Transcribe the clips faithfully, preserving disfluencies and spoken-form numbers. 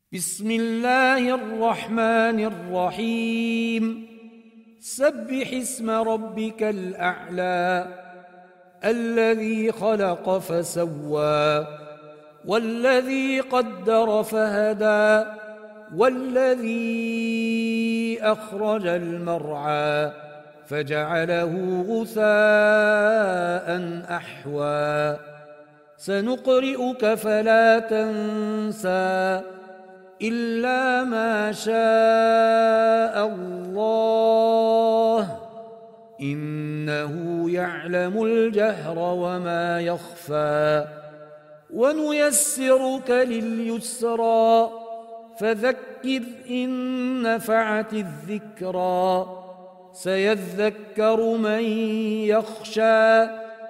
بسم الله الرحمن الرحيم سبح اسم ربك الأعلى الذي خلق فسوى والذي قدر فهدى والذي أخرج المرعى فجعله غثاء أحوى سنقرئك فلا تنسى إلا ما شاء الله إنه يعلم الجهر وما يخفى ونيسرك لليسرى فذكر إن نفعت الذكرى سيذكر من يخشى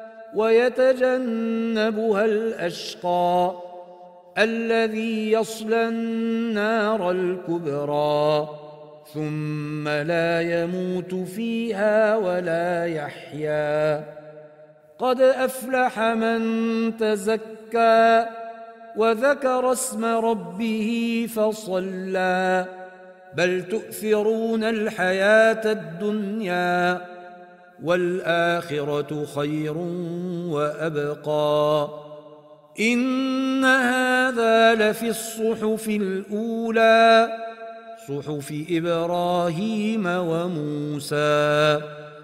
ويتجنبها الأشقى الذي يصلى النار الكبرى ثم لا يموت فيها ولا يحيا قد أفلح من تزكى وذكر اسم ربه فصلى بل تؤثرون الحياة الدنيا والآخرة خير وأبقى إن هذا لفي الصحف الأولى صحف إبراهيم وموسى